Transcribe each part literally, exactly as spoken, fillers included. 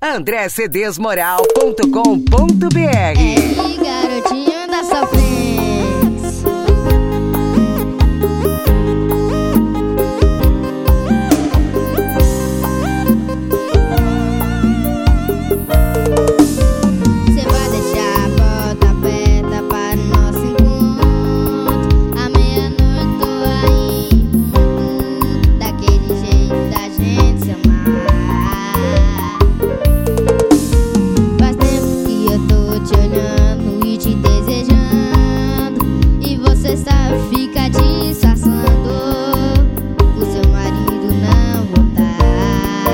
andré cedês moral ponto com ponto br. É, garotinho da sofrência. Cê vai deixar a porta aberta para o nosso encontro. À meia-noite tô aí, daquele jeito da gente se amar. Faz tempo que eu tô te olhando e te desejando, e você sabe, fica disfarçando o seu marido não voltar.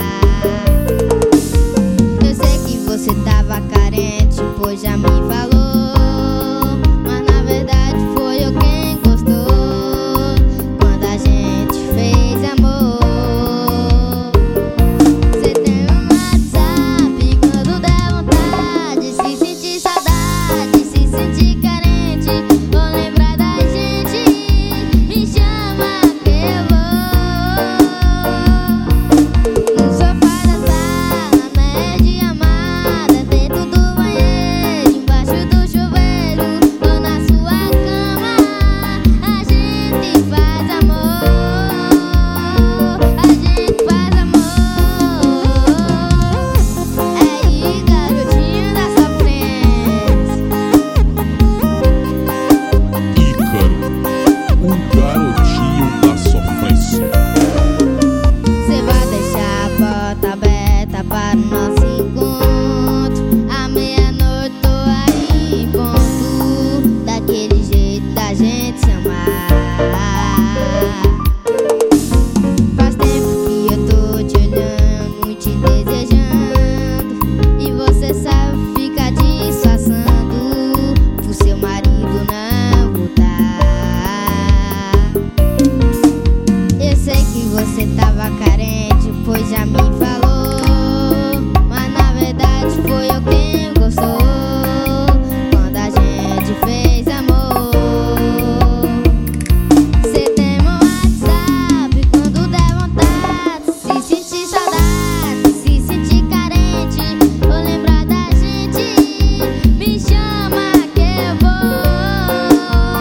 Eu sei que você tava carente, pois já me falou, mas na verdade foi eu quem gostou quando a gente fez amor. Cê tem um WhatsApp, quando der vontade, se sentir saudade, se sentir carente, ou lembrar da gente, me chama que eu vou. No sofá da sala, na rede amada, dentro do banheiro, embaixo do chuveiro, ou na sua cama, a gente faz amor, a gente faz amor. É aí, garotinho da sofrência. Ícaro, o garotinho da sofrência. Cê vai deixar a porta aberta para o nosso encontro. À meia-noite tô aí em ponto, daquele jeito da gente se amar. Faz tempo que eu tô te olhando e te desejando, e você sabe, fica disfarçando pro seu marido não voltar. Eu sei que você tava carente, pois já me falou, mas na verdade foi eu quem gostou quando a gente fez amor. Cê tem meu WhatsApp, quando der vontade, se sentir saudade, se sentir carente, ou lembrar da gente, me chama que eu vou.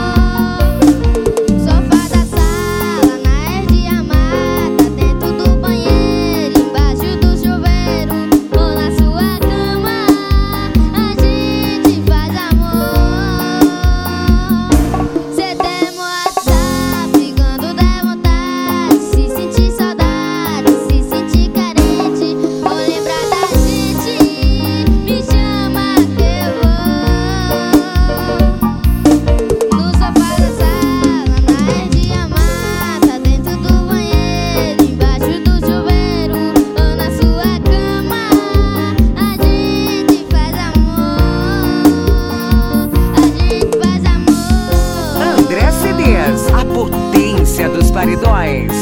Sofá da sala, na rede amada, dentro do banheiro, embaixo do chuveiro, ou na sua cama, a gente faz amor. Cê tem meu WhatsApp, quando der vontade, se sentir saudade, se sentir carente, ou lembrar da gente, me chama que eu vou. No sofá da sala, na rede amada, dentro do banheiro, embaixo do chuveiro, ou na sua cama, a gente faz amor, a gente faz amor. André Cedês, a potência dos paredões.